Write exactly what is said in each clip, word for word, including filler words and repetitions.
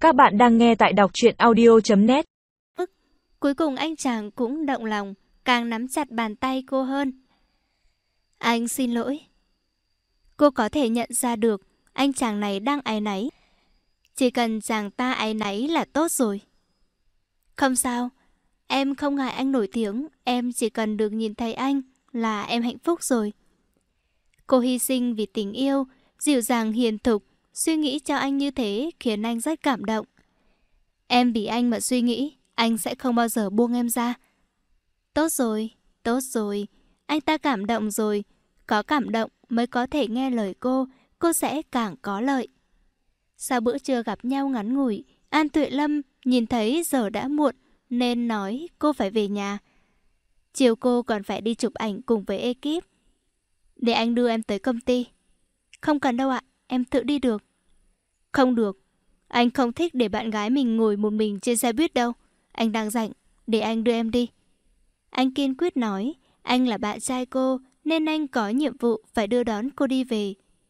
Các bạn đang nghe tại đọc truyện audio chấm net. Cuối cùng anh chàng cũng động lòng, càng nắm chặt bàn tay cô hơn. Anh xin lỗi. Cô có thể nhận ra được anh chàng này đang áy náy. Chỉ cần chàng ta áy náy là tốt rồi. Không sao, em không ngại anh nổi tiếng, em chỉ cần được nhìn thấy anh là em hạnh phúc rồi. Cô hy sinh vì tình yêu, dịu dàng hiền thục, suy nghĩ cho anh như thế khiến anh rất cảm động. Em vì anh mà suy nghĩ, anh sẽ không bao giờ buông em ra. Tốt rồi, tốt rồi, anh ta cảm động rồi. Có cảm động mới có thể nghe lời cô, cô sẽ càng có lợi. Sau bữa trưa gặp nhau ngắn ngủi, An Tuệ Lâm nhìn thấy giờ đã muộn nên nói cô phải về nhà. Chiều cô còn phải đi chụp ảnh cùng với ekip. Để anh đưa em tới công ty. Không cần đâu ạ, em tự đi được. Không được, anh không thích để bạn gái mình ngồi một mình trên xe buýt đâu. Anh đang rảnh, để anh đưa em đi. Anh kiên quyết nói, anh là bạn trai cô nên anh có nhiệm vụ phải đưa đón cô đi về.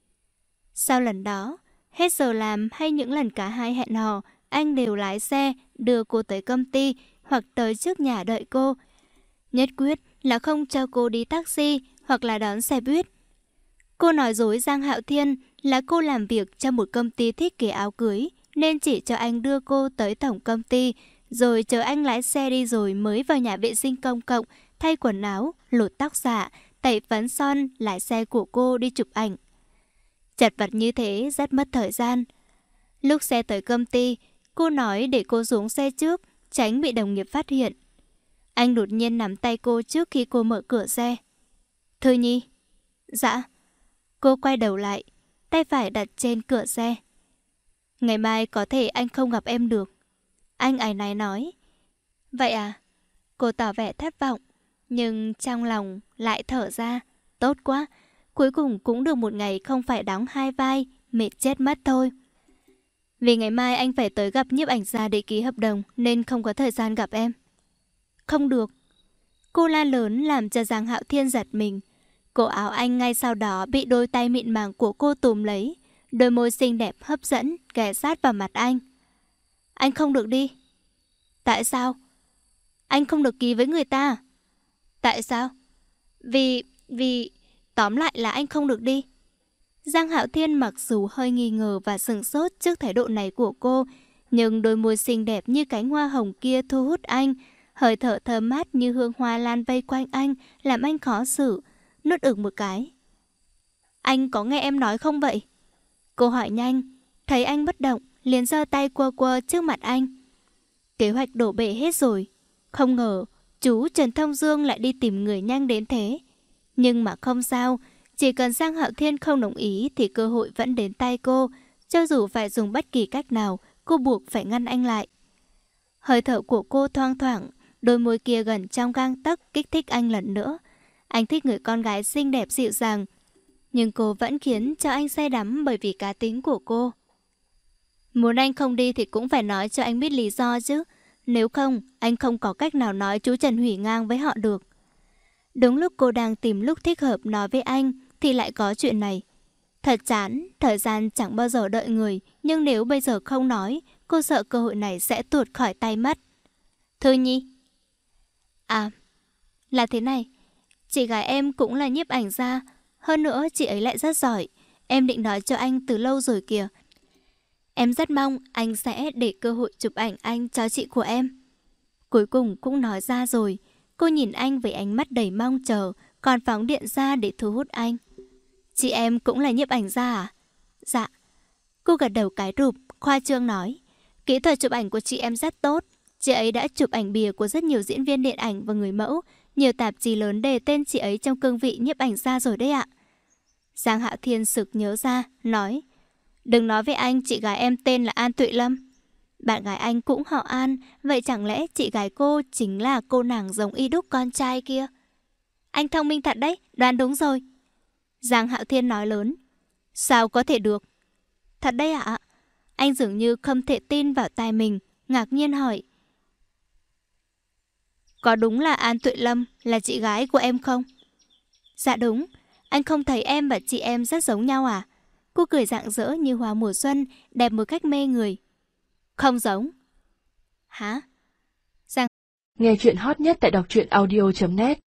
Sau lần đó, hết giờ làm hay những lần cả hai hẹn hò, anh đều lái xe đưa cô tới công ty hoặc tới trước nhà đợi cô. Nhất quyết là không cho cô đi taxi hoặc là đón xe buýt. Cô nói dối Giang Hạo Thiên là cô làm việc cho một công ty thiết kế áo cưới nên chỉ cho anh đưa cô tới tổng công ty, rồi chờ anh lái xe đi rồi mới vào nhà vệ sinh công cộng, thay quần áo, lột tóc giả, tẩy phấn son, lái xe của cô đi chụp ảnh. Chật vật như thế rất mất thời gian. Lúc xe tới công ty, cô nói để cô xuống xe trước, tránh bị đồng nghiệp phát hiện. Anh đột nhiên nắm tay cô trước khi cô mở cửa xe. Thư Nhi. Dạ. Cô quay đầu lại, tay phải đặt trên cửa xe. Ngày mai có thể anh không gặp em được. Anh áy náy nói. Vậy à? Cô tỏ vẻ thất vọng, nhưng trong lòng lại thở ra. Tốt quá, cuối cùng cũng được một ngày không phải đóng hai vai, mệt chết mất thôi. Vì ngày mai anh phải tới gặp nhiếp ảnh gia để ký hợp đồng nên không có thời gian gặp em. Không được. Cô la lớn làm cho Giang Hạo Thiên giật mình. Cổ áo anh ngay sau đó bị đôi tay mịn màng của cô túm lấy. Đôi môi xinh đẹp hấp dẫn ghé sát vào mặt anh. Anh không được đi. Tại sao? Anh không được ký với người ta. Tại sao? Vì... vì... Tóm lại là anh không được đi. Giang Hạo Thiên mặc dù hơi nghi ngờ và sửng sốt trước thái độ này của cô, nhưng đôi môi xinh đẹp như cánh hoa hồng kia thu hút anh. Hơi thở thơm mát như hương hoa lan vây quanh anh làm anh khó xử. Nuốt ực một cái. Anh có nghe em nói không vậy? Cô hỏi nhanh. Thấy anh bất động, liền giơ tay quơ quơ trước mặt anh. Kế hoạch đổ bể hết rồi. Không ngờ chú Trần Thông Dương lại đi tìm người nhanh đến thế. Nhưng mà không sao, chỉ cần Giang Hạo Thiên không đồng ý thì cơ hội vẫn đến tay cô. Cho dù phải dùng bất kỳ cách nào, cô buộc phải ngăn anh lại. Hơi thở của cô thoang thoảng, đôi môi kia gần trong gang tấc kích thích anh lần nữa. Anh thích người con gái xinh đẹp dịu dàng, nhưng cô vẫn khiến cho anh say đắm bởi vì cá tính của cô. Muốn anh không đi thì cũng phải nói cho anh biết lý do chứ. Nếu không, anh không có cách nào nói chú Trần hủy ngang với họ được. Đúng lúc cô đang tìm lúc thích hợp nói với anh thì lại có chuyện này. Thật chán, thời gian chẳng bao giờ đợi người, nhưng nếu bây giờ không nói, cô sợ cơ hội này sẽ tuột khỏi tay mất. Thư Nhi. À, là thế này. Chị gái em cũng là nhiếp ảnh gia. Hơn nữa chị ấy lại rất giỏi. Em định nói cho anh từ lâu rồi kìa. Em rất mong anh sẽ để cơ hội chụp ảnh anh cho chị của em. Cuối cùng cũng nói ra rồi. Cô nhìn anh với ánh mắt đầy mong chờ, còn phóng điện ra để thu hút anh. Chị em cũng là nhiếp ảnh gia à? Dạ. Cô gật đầu cái rụp, khoa trương nói. Kỹ thuật chụp ảnh của chị em rất tốt. Chị ấy đã chụp ảnh bìa của rất nhiều diễn viên điện ảnh và người mẫu. Nhiều tạp chí lớn đề tên chị ấy trong cương vị nhiếp ảnh gia rồi đấy ạ. Giang Hạo Thiên sực nhớ ra, nói. Đừng nói với anh chị gái em tên là An Tuệ Lâm. Bạn gái anh cũng họ An, vậy chẳng lẽ chị gái cô chính là cô nàng giống y đúc con trai kia? Anh thông minh thật đấy, đoán đúng rồi. Giang Hạo Thiên nói lớn. Sao có thể được? Thật đấy ạ. Anh dường như không thể tin vào tai mình, ngạc nhiên hỏi. Có đúng là An Tuệ Lâm là chị gái của em không? Dạ đúng. Anh không thấy em và chị em rất giống nhau à? Cô cười rạng rỡ như hoa mùa xuân, đẹp một cách mê người. Không giống. Hả? Giang Nghe chuyện hot nhất tại đọc truyện audio chấm net